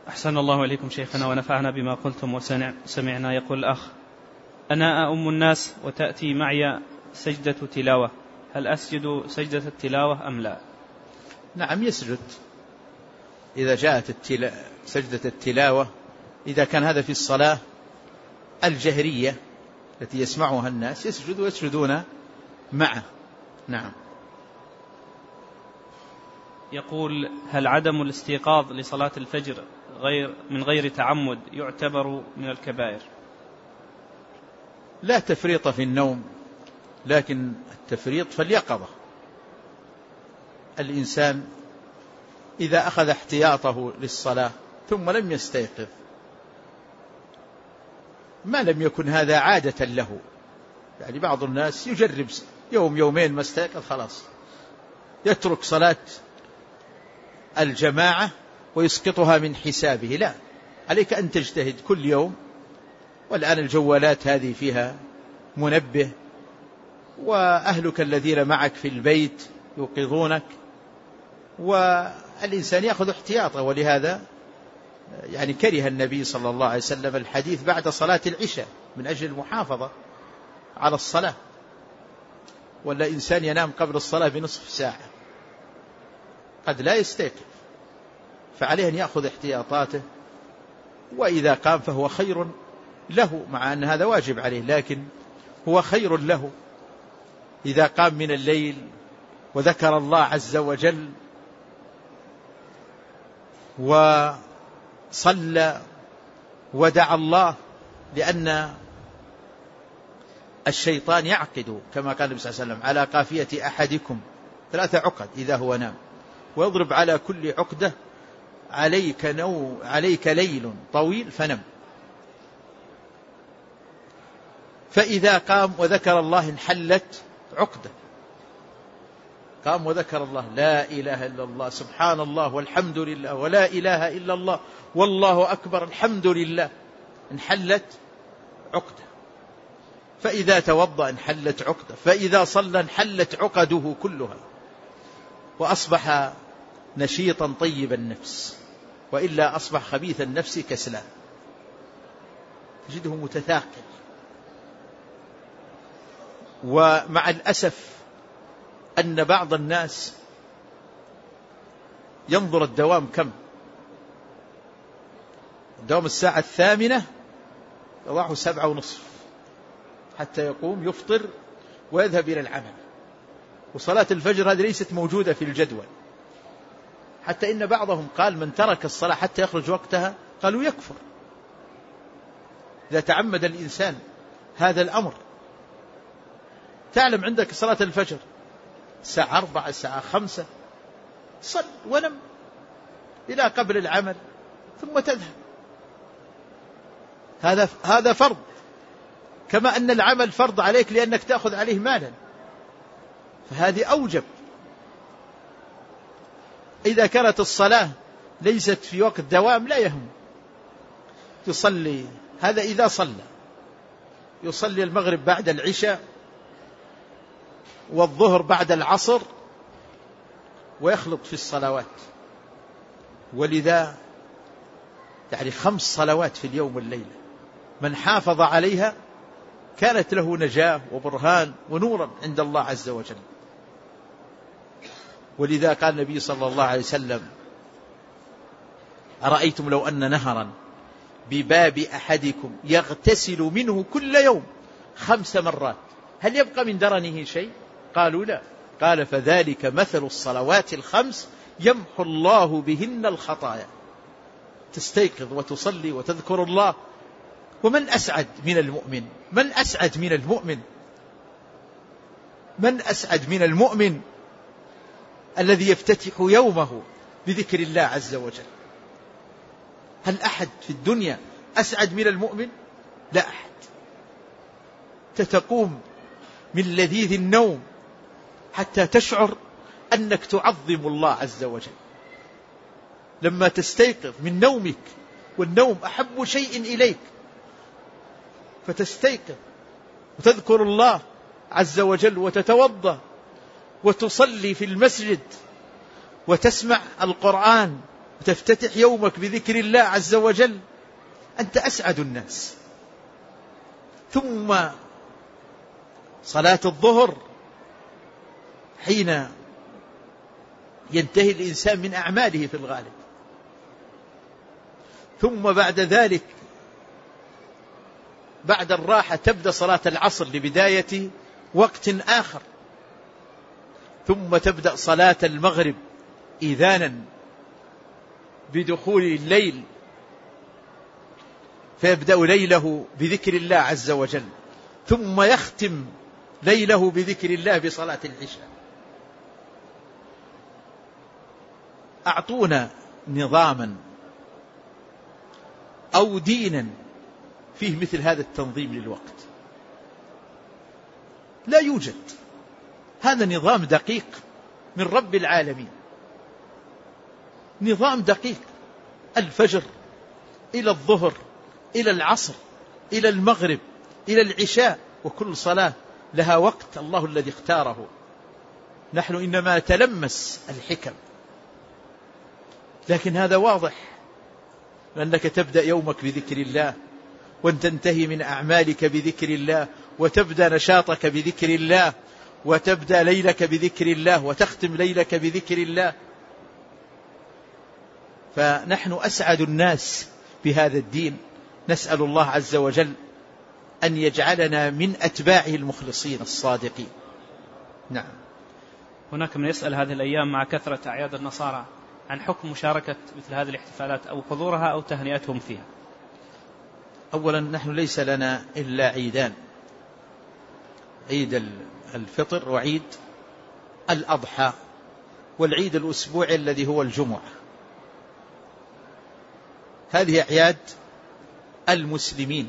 أحسن الله إليكم شيخنا ونفعنا بما قلتم وسمعنا. يقول الأخ: أنا أؤم الناس وتأتي معي سجدة تلاوة، هل أسجد سجدة التلاوة أم لا؟ نعم يسجد إذا جاءت سجدة التلاوة، إذا كان هذا في الصلاة الجهرية التي يسمعها الناس يسجد ويسجدون معه. نعم. يقول: هل عدم الاستيقاظ لصلاة الفجر من غير تعمد يعتبر من الكبائر؟ لا تفريط في النوم، لكن التفريط في اليقظة. الإنسان إذا أخذ احتياطه للصلاة ثم لم يستيقظ، ما لم يكن هذا عادة له، يعني بعض الناس يجرب يوم يومين ما استيقظ خلاص يترك صلاة الجماعة ويسقطها من حسابه. لا، عليك أن تجتهد كل يوم. والآن الجوالات هذه فيها منبه، وأهلك الذين معك في البيت يوقظونك، والإنسان يأخذ احتياطه. ولهذا يعني كره النبي صلى الله عليه وسلم الحديث بعد صلاة العشاء من أجل المحافظة على الصلاة. ولا إنسان ينام قبل الصلاة بنصف ساعة قد لا يستيقظ، فعليه أن يأخذ احتياطاته، وإذا قام فهو خير له، مع أن هذا واجب عليه، لكن هو خير له إذا قام من الليل وذكر الله عز وجل وصلى ودعا الله، لأن الشيطان يعقد كما قال النبي صلى الله عليه وسلم على قافية أحدكم 3 عقد إذا هو نام، ويضرب على كل عقدة عليك ليل طويل فنم. فإذا قام وذكر الله انحلت عقدة، قام وذكر الله لا إله إلا الله سبحان الله والحمد لله ولا إله إلا الله والله أكبر الحمد لله، انحلت عقدة. فإذا توضأ انحلت عقدة، فإذا صلى انحلت عقده كلها، وأصبح نشيطا طيب النفس، وإلا أصبح خبيث النفس كسلان، تجده متثاقل. ومع الأسف أن بعض الناس ينظر الدوام كم، الدوام 8:00 يضعه 7:30 حتى يقوم يفطر ويذهب إلى العمل. وصلاة الفجر هذه ليست موجودة في الجدول، حتى إن بعضهم قال من ترك الصلاة حتى يخرج وقتها قالوا يكفر إذا تعمد الإنسان هذا الأمر. تعلم عندك صلاة الفجر الساعة 4 الساعة 5، صل ونم إلى قبل العمل ثم تذهب. هذا فرض، كما أن العمل فرض عليك لأنك تأخذ عليه مالا، فهذه أوجب. إذا كانت الصلاة ليست في وقت دوام لا يهم، تصلي. هذا إذا صلى، يصلي المغرب بعد العشاء والظهر بعد العصر ويخلط في الصلوات. ولذا يعني 5 صلوات في اليوم والليلة من حافظ عليها كانت له نجاة وبرهان ونورا عند الله عز وجل. ولذا قال النبي صلى الله عليه وسلم: أرأيتم لو أن نهرا بباب أحدكم يغتسل منه كل يوم 5 مرات هل يبقى من درنه شيء؟ قالوا لا. قال: فذلك مثل الصلوات ال5 يمحو الله بهن الخطايا. تستيقظ وتصلي وتذكر الله. ومن أسعد من المؤمن؟ من أسعد من المؤمن؟ من أسعد من المؤمن الذي يفتتح يومه بذكر الله عز وجل؟ هل أحد في الدنيا أسعد من المؤمن؟ لا أحد. تقوم من لذيذ النوم حتى تشعر أنك تعظم الله عز وجل. لما تستيقظ من نومك، والنوم أحب شيء إليك، فتستيقظ وتذكر الله عز وجل وتتوضأ وتصلي في المسجد وتسمع القرآن وتفتتح يومك بذكر الله عز وجل، أنت أسعد الناس. ثم صلاة الظهر حين ينتهي الإنسان من أعماله في الغالب، ثم بعد ذلك بعد الراحة تبدأ صلاة العصر لبداية وقت آخر، ثم تبدأ صلاة المغرب إذانا بدخول الليل، فيبدأ ليله بذكر الله عز وجل، ثم يختم ليله بذكر الله بصلاة العشاء. أعطونا نظاما أو دينا فيه مثل هذا التنظيم للوقت. لا يوجد. هذا نظام دقيق من رب العالمين، نظام دقيق. الفجر إلى الظهر إلى العصر إلى المغرب إلى العشاء، وكل صلاة لها وقت الله الذي اختاره. نحن إنما تلمس الحكم، لكن هذا واضح، لأنك تبدأ يومك بذكر الله، وتنتهي من أعمالك بذكر الله، وتبدأ نشاطك بذكر الله، وتبدأ ليلك بذكر الله، وتختم ليلك بذكر الله. فنحن أسعد الناس بهذا الدين. نسأل الله عز وجل أن يجعلنا من أتباعه المخلصين الصادقين. نعم. هناك من يسأل هذه الأيام مع كثرة أعياد النصارى عن حكم مشاركة مثل هذه الاحتفالات أو حضورها أو تهنئتهم فيها. أولا نحن ليس لنا إلا عيدان، عيد الفطر وعيد الأضحى، والعيد الأسبوعي الذي هو الجمعة. هذه أعياد المسلمين.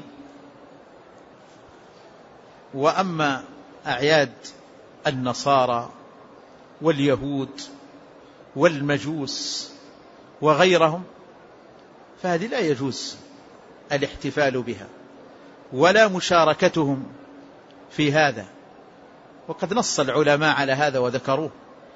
وأما أعياد النصارى واليهود والمجوس وغيرهم فهذه لا يجوز الاحتفال بها ولا مشاركتهم في هذا، وقد نص العلماء على هذا وذكروه.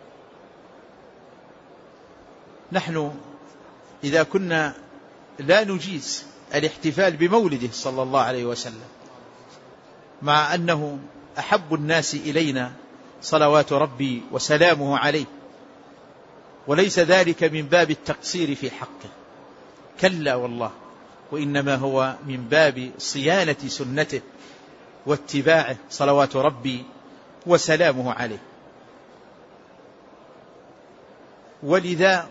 نحن إذا كنا لا نجيز الاحتفال بمولده صلى الله عليه وسلم، مع أنه أحب الناس إلينا صلوات ربي وسلامه عليه، وليس ذلك من باب التقصير في حقه، كلا والله، وإنما هو من باب صيانة سنته واتباعه صلوات ربي وسلامه عليه. ولذا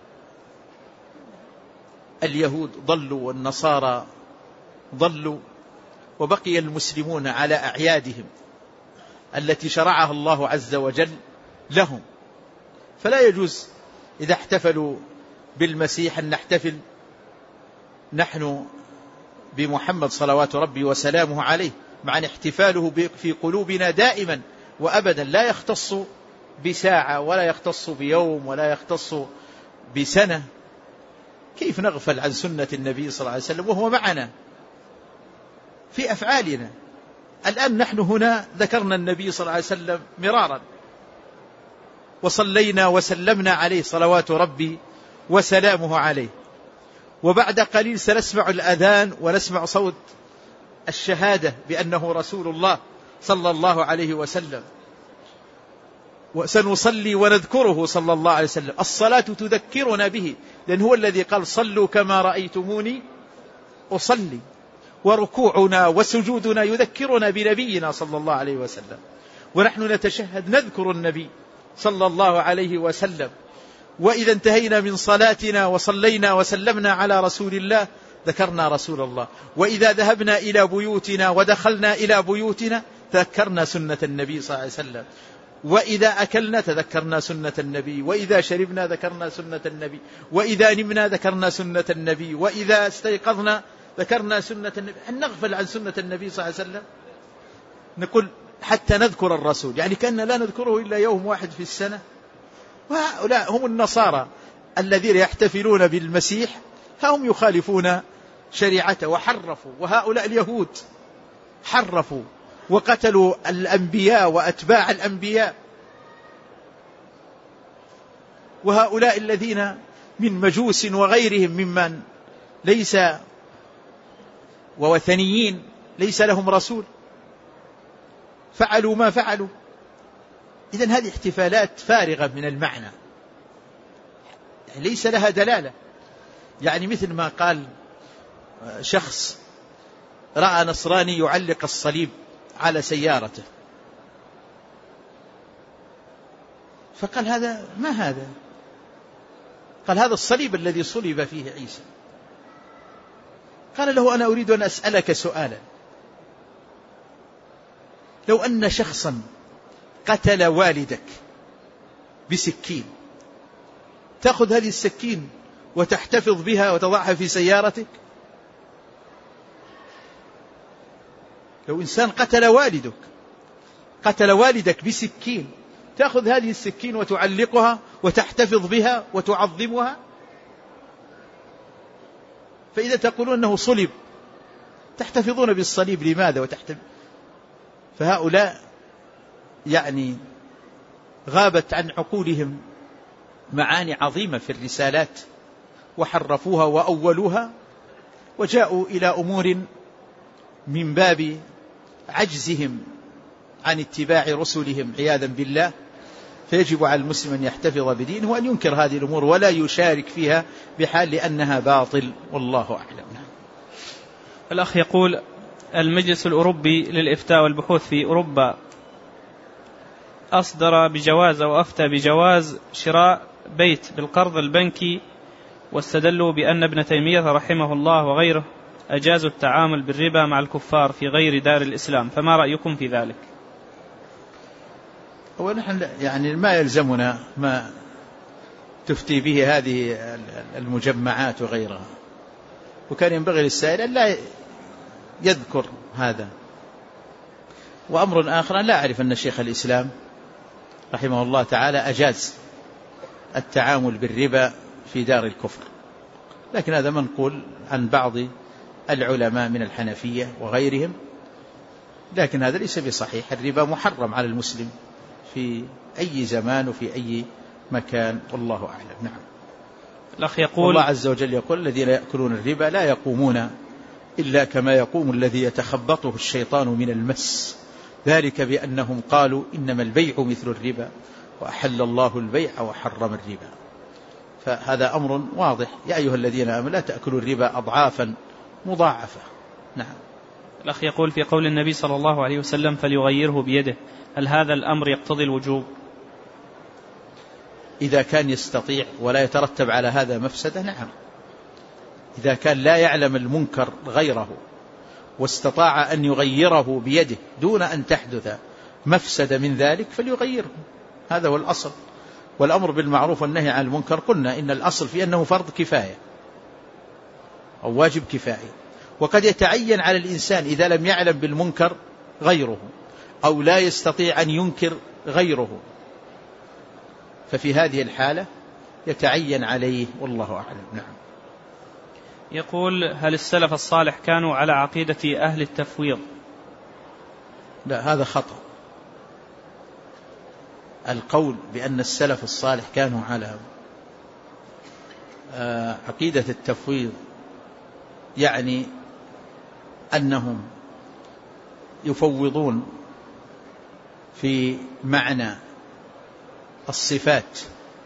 اليهود ضلوا والنصارى ضلوا، وبقي المسلمون على أعيادهم التي شرعها الله عز وجل لهم. فلا يجوز إذا احتفلوا بالمسيح أن نحتفل نحن بمحمد صلوات ربي وسلامه عليه، مع أن احتفاله في قلوبنا دائما وأبدا، لا يختص بساعة ولا يختص بيوم ولا يختص بسنة. كيف نغفل عن سنة النبي صلى الله عليه وسلم وهو معنا في أفعالنا؟ الآن نحن هنا ذكرنا النبي صلى الله عليه وسلم مرارا، وصلينا وسلمنا عليه صلوات ربي وسلامه عليه، وبعد قليل سنسمع الأذان ونسمع صوت الشهادة بأنه رسول الله صلى الله عليه وسلم، وسنصلي ونذكره صلى الله عليه وسلم. الصلاة تذكرنا به، لأن هو الذي قال صلوا كما رأيتموني أصلي، وركوعنا وسجودنا يذكرنا بنبينا صلى الله عليه وسلم، ونحن نتشهد نذكر النبي صلى الله عليه وسلم. وإذا انتهينا من صلاتنا وصلينا وسلمنا على رسول الله ذكرنا رسول الله، وإذا ذهبنا إلى بيوتنا ودخلنا إلى بيوتنا تذكرنا سنة النبي صلى الله عليه وسلم، وإذا أكلنا تذكرنا سنة النبي، وإذا شربنا ذكرنا سنة النبي، وإذا نمنا ذكرنا سنة النبي، وإذا استيقظنا ذكرنا سنة النبي. أن نغفل عن سنة النبي صلى الله عليه وسلم؟ نقول حتى نذكر الرسول، يعني كأننا لا نذكره إلا يوم واحد في السنة. وهؤلاء هم النصارى الذين يحتفلون بالمسيح، هم يخالفون شريعته وحرفوا. وهؤلاء اليهود حرفوا وقتلوا الأنبياء وأتباع الأنبياء. وهؤلاء الذين من مجوس وغيرهم ممن ليس ووثنيين ليس لهم رسول فعلوا ما فعلوا. إذن هذه احتفالات فارغة من المعنى، يعني ليس لها دلالة. يعني مثل ما قال شخص رأى نصراني يعلق الصليب على سيارته، فقال هذا ما هذا؟ قال هذا الصليب الذي صلب فيه عيسى. قال له أنا أريد أن أسألك سؤالا، لو أن شخصا قتل والدك بسكين، تأخذ هذه السكين وتحتفظ بها وتضعها في سيارتك؟ لو إنسان قتل والدك بسكين، تأخذ هذه السكين وتعلقها وتحتفظ بها وتعظمها؟ فإذا تقولون أنه صلب تحتفظون بالصليب لماذا؟ فهؤلاء يعني غابت عن عقولهم معاني عظيمة في الرسالات وحرفوها وأولوها، وجاءوا إلى أمور من باب عجزهم عن اتباع رسلهم عياذا بالله. فيجب على المسلم أن يحتفظ بدينه وأن ينكر هذه الأمور ولا يشارك فيها بحال لأنها باطل، والله أعلم. الأخ يقول المجلس الأوروبي للإفتاء والبحوث في أوروبا أصدر بجواز أو أفتى بجواز شراء بيت بالقرض البنكي، واستدلوا بأن ابن تيمية رحمه الله وغيره أجازوا التعامل بالربا مع الكفار في غير دار الإسلام، فما رأيكم في ذلك؟ ونحن يعني ما يلزمنا ما تفتي به هذه المجمعات وغيرها، وكان ينبغي للسائل أن لا يذكر هذا. وأمر آخر، لا أعرف أن شيخ الإسلام رحمه الله تعالى أجاز التعامل بالربا في دار الكفر، لكن هذا منقول عن بعض العلماء من الحنفية وغيرهم، لكن هذا ليس بصحيح. الربا محرم على المسلم في أي زمان وفي أي مكان، والله أعلم. نعم. الأخ يقول الله عز وجل يقول الذين يأكلون الربا لا يقومون إلا كما يقوم الذي يتخبطه الشيطان من المس، ذلك بأنهم قالوا إنما البيع مثل الربا وأحل الله البيع وحرم الربا. فهذا أمر واضح. يا أيها الذين آمنوا لا تأكلوا الربا أضعافا مضاعفة. نعم. الأخ يقول في قول النبي صلى الله عليه وسلم فليغيره بيده، هل هذا الأمر يقتضي الوجوب؟ إذا كان يستطيع ولا يترتب على هذا مفسدة، نعم. إذا كان لا يعلم المنكر غيره واستطاع أن يغيره بيده دون أن تحدث مفسدة من ذلك فليغيره، هذا هو الأصل. والأمر بالمعروف والنهي عن المنكر قلنا إن الأصل في أنه فرض كفاية أو واجب كفاية، وقد يتعين على الإنسان إذا لم يعلم بالمنكر غيره أو لا يستطيع أن ينكر غيره، ففي هذه الحالة يتعين عليه، والله أعلم. نعم. يقول هل السلف الصالح كانوا على عقيدة أهل التفويض؟ لا، هذا خطأ. القول بأن السلف الصالح كانوا على عقيدة التفويض يعني أنهم يفوضون في معنى الصفات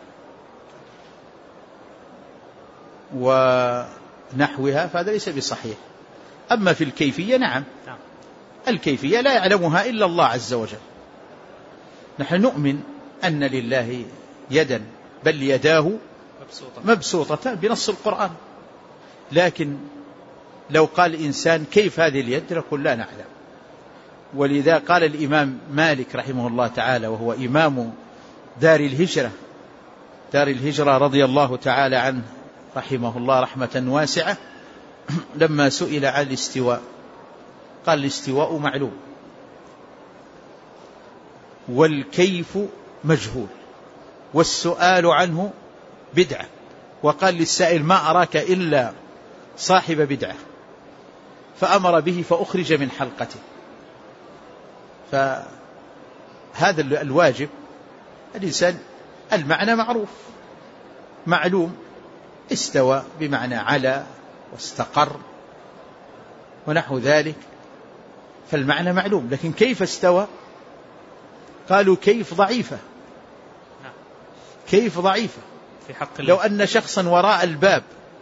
ونحوها، فهذا ليس بصحيح. أما في الكيفية نعم، الكيفية لا يعلمها إلا الله عز وجل. نحن نؤمن أن لله يدا بل يداه مبسوطة بنص القرآن، لكن لو قال إنسان كيف هذه اليد نقول لا نعلم. ولذا قال الإمام مالك رحمه الله تعالى وهو إمام دار الهجرة رضي الله تعالى عنه رحمه الله رحمة واسعة، لما سئل عن الاستواء قال الاستواء معلوم والكيف مجهول والسؤال عنه بدعة، وقال للسائل ما أراك إلا صاحب بدعة، فأمر به فأخرج من حلقته. فهذا الواجب الإنسان المعنى معروف معلوم استوى بمعنى على واستقر ونحو ذلك، فالمعنى معلوم. لكن كيف استوى؟ قالوا كيف ضعيفة، كيف ضعيفة. في حق الله. لو أن شخصا وراء الباب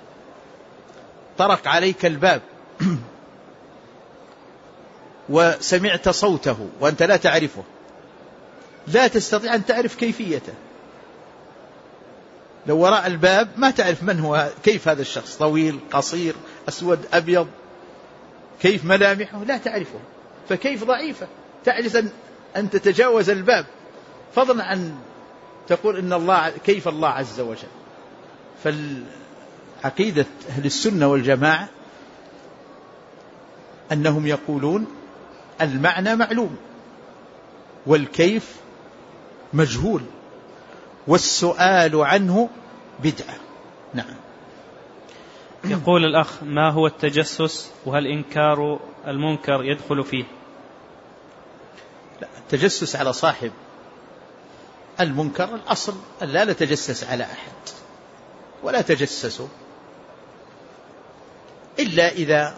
طرق عليك الباب وسمعت صوته وأنت لا تعرفه، لا تستطيع أن تعرف كيفيته. لو وراء الباب ما تعرف من هو، كيف هذا الشخص، طويل قصير أسود أبيض، كيف ملامحه، لا تعرفه. فكيف ضعيفة، تعجز أن تتجاوز الباب، فضلا عن تقول إن الله كيف الله عز وجل. فالعقيدة أهل السنة والجماعة أنهم يقولون المعنى معلوم والكيف مجهول والسؤال عنه بدعة. نعم. يقول الأخ: ما هو التجسس، وهل إنكار المنكر يدخل فيه؟ لا، التجسس على صاحب المنكر الأصل أن لا نتجسس على أحد ولا تجسسوا إلا إذا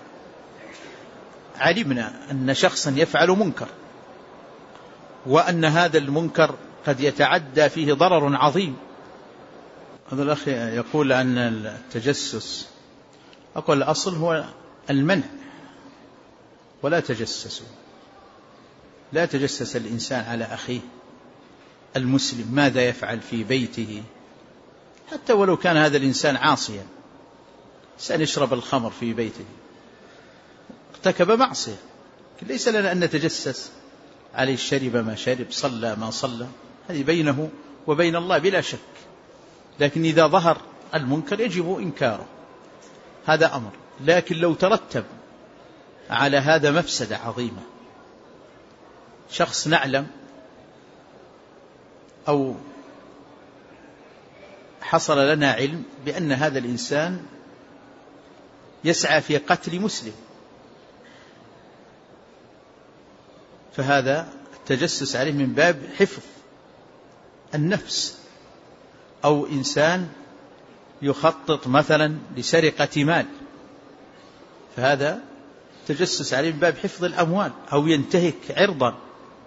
علمنا أن شخصا يفعل منكر وأن هذا المنكر قد يتعدى فيه ضرر عظيم. هذا الأخ يقول أن التجسس، أقول الأصل هو المنع ولا تجسسوا. لا تجسس الإنسان على أخيه المسلم ماذا يفعل في بيته، حتى ولو كان هذا الإنسان عاصيا، سنشرب الخمر في بيته ارتكب معصية، ليس لنا أن نتجسس عليه، شرب ما شرب، صلى ما صلى، هذه بينه وبين الله بلا شك. لكن إذا ظهر المنكر يجب إنكاره، هذا أمر. لكن لو ترتب على هذا مفسدة عظيمة، شخص نعلم أو حصل لنا علم بأن هذا الإنسان يسعى في قتل مسلم، فهذا التجسس عليه من باب حفظ النفس. أو إنسان يخطط مثلا لسرقة مال، فهذا تجسس عليه من باب حفظ الأموال. أو ينتهك عرضا،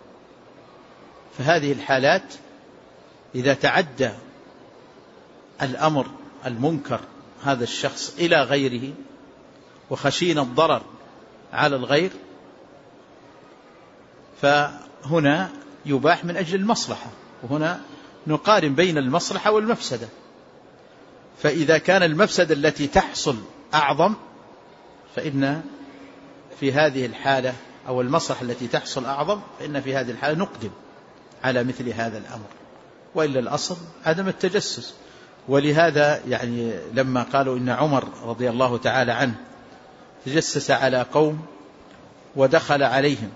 فهذه الحالات إذا تعدى الأمر المنكر هذا الشخص إلى غيره وخشينا الضرر على الغير، فهنا يباح من أجل المصلحة، وهنا نقارن بين المصلحة والمفسدة. فإذا كان المفسدة التي تحصل أعظم، فإن في هذه الحالة، أو المصلحة التي تحصل أعظم، فإن في هذه الحالة نقدم على مثل هذا الأمر. وإلا الأصل عدم التجسس. ولهذا يعني لما قالوا إن عمر رضي الله تعالى عنه تجسس على قوم ودخل عليهم،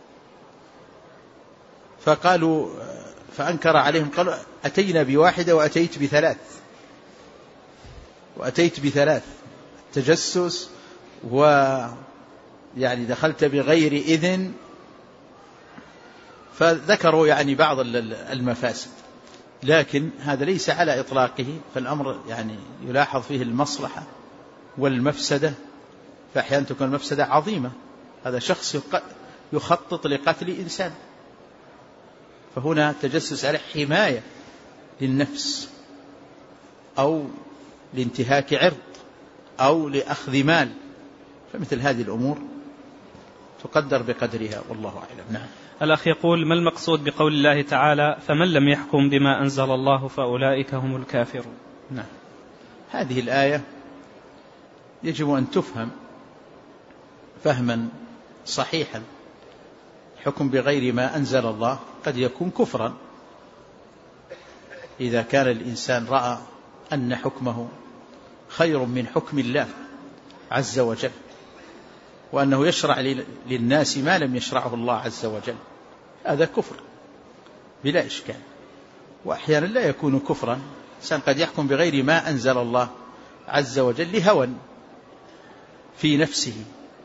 فقالوا فأنكر عليهم، قالوا أتينا بواحدة وأتيت بثلاث تجسس، ويعني دخلت بغير إذن. فذكروا يعني بعض المفاسد، لكن هذا ليس على إطلاقه. فالأمر يعني يلاحظ فيه المصلحة والمفسدة، فأحيانا تكون المفسدة عظيمة، هذا شخص يخطط لقتل إنسان، فهنا تجسس على حماية للنفس أو لانتهاك عرض أو لأخذ مال، فمثل هذه الأمور تقدر بقدرها، والله أعلم. نعم. الأخ يقول: ما المقصود بقول الله تعالى: فمن لم يحكم بما أنزل الله فأولئك هم الكافرون؟ نعم، هذه الآية يجب أن تفهم فهما صحيحا. حكم بغير ما أنزل الله قد يكون كفرا، إذا كان الإنسان رأى أن حكمه خير من حكم الله عز وجل، وأنه يشرع للناس ما لم يشرعه الله عز وجل، هذا كفر بلا إشكال. وأحيانا لا يكون كفرا، الإنسان قد يحكم بغير ما أنزل الله عز وجل لهوى في نفسه،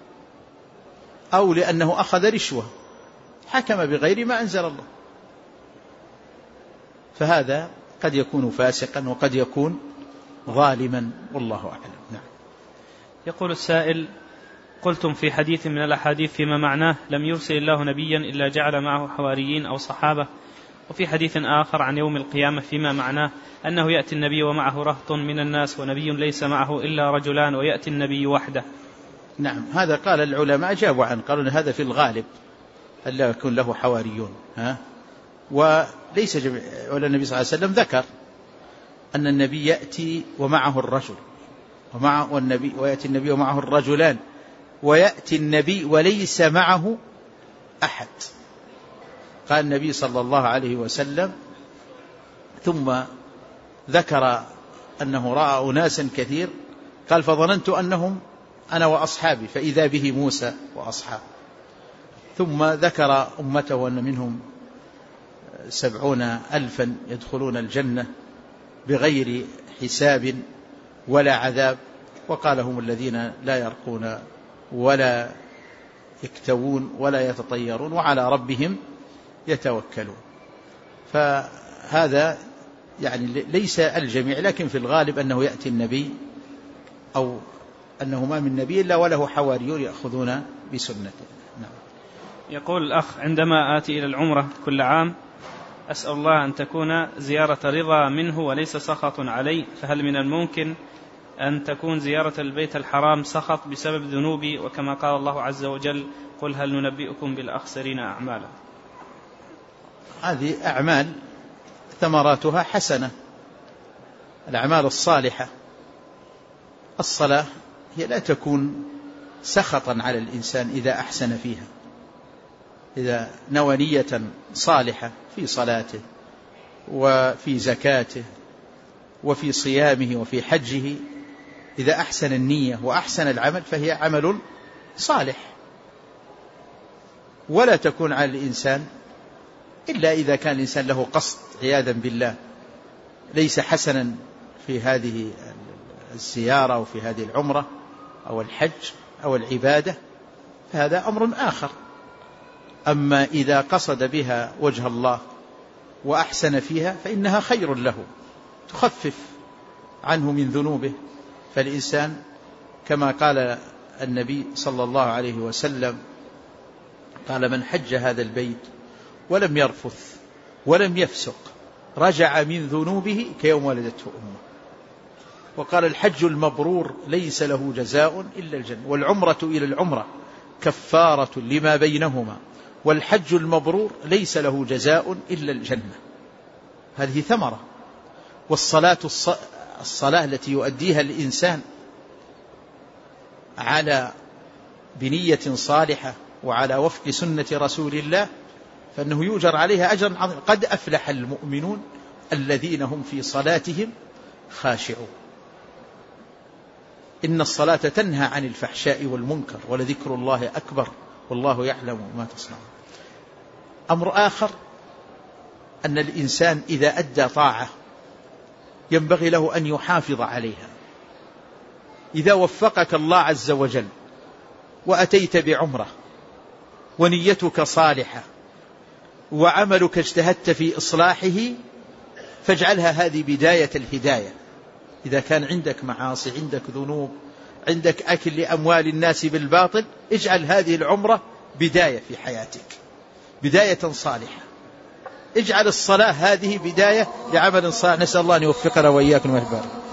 أو لأنه أخذ رشوة حكم بغير ما أنزل الله، فهذا قد يكون فاسقا وقد يكون ظالما، والله أعلم. نعم. يقول السائل: قلتم في حديث من الأحاديث فيما معناه: لم يرسل الله نبيا إلا جعل معه حواريين أو صحابة، وفي حديث آخر عن يوم القيامة فيما معناه أنه يأتي النبي ومعه رهط من الناس ونبي ليس معه إلا رجلان ويأتي النبي وحده. نعم، هذا قال العلماء جابوا عنه، قالوا أن هذا في الغالب ألا يكون له حواريون، وليس ولا النبي صلى الله عليه وسلم ذكر أن النبي يأتي ومعه الرجل ويأتي النبي ومعه الرجلان ويأتي النبي وليس معه أحد. قال النبي صلى الله عليه وسلم: ثم ذكر أنه رأى أناسا كثير، قال: فظننت أنهم أنا وأصحابي فإذا به موسى وأصحابه. ثم ذكر أمته وأن منهم 70,000 يدخلون الجنة بغير حساب ولا عذاب، وقال: هم الذين لا يرقون ولا يكتوون ولا يتطيرون وعلى ربهم يتوكلون. فهذا يعني ليس الجميع، لكن في الغالب أنه يأتي النبي أو أنه ما من نبي إلا وله حواريون يأخذون بسنته. نعم. يقول الأخ: عندما آتي إلى العمرة كل عام أسأل الله أن تكون زيارة رضا منه وليس سخط علي، فهل من الممكن أن تكون زيارة البيت الحرام سخط بسبب ذنوبي؟ وكما قال الله عز وجل: قل هل ننبئكم بالأخسرين أعمالا. هذه أعمال ثمراتها حسنة، الأعمال الصالحة. الصلاة هي لا تكون سخطا على الإنسان إذا أحسن فيها، إذا نوى نية صالحة في صلاته وفي زكاته وفي صيامه وفي حجه، إذا أحسن النية وأحسن العمل فهي عمل صالح. ولا تكون على الإنسان إلا إذا كان الإنسان له قصد عياذا بالله ليس حسنا في هذه الزيارة أو في هذه العمرة أو الحج أو العبادة، فهذا أمر آخر. أما إذا قصد بها وجه الله وأحسن فيها فإنها خير له، تخفف عنه من ذنوبه. فالإنسان كما قال النبي صلى الله عليه وسلم قال: من حج هذا البيت ولم يرفث ولم يفسق رجع من ذنوبه كيوم ولدته أمه. وقال: الحج المبرور ليس له جزاء إلا الجنة، والعمرة إلى العمرة كفارة لما بينهما، والحج المبرور ليس له جزاء إلا الجنة. هذه ثمرة. والصلاة الصلاة التي يؤديها الإنسان على بنية صالحة وعلى وفق سنة رسول الله فإنه يؤجر عليها أجرا عظيما. قد أفلح المؤمنون الذين هم في صلاتهم خاشعون. إن الصلاة تنهى عن الفحشاء والمنكر ولذكر الله أكبر والله يعلم ما تصنعون. أمر آخر أن الإنسان إذا أدى طاعة ينبغي له أن يحافظ عليها. إذا وفقك الله عز وجل وأتيت بعمرة ونيتك صالحة وعملك اجتهدت في إصلاحه فاجعلها هذه بداية الهداية. إذا كان عندك معاصي، عندك ذنوب، عندك أكل لأموال الناس بالباطل، اجعل هذه العمرة بداية في حياتك، بداية صالحة. اجعل الصلاة هذه بداية لعمل صالح. نسأل الله أن يوفقنا وإياكم ويهدينا.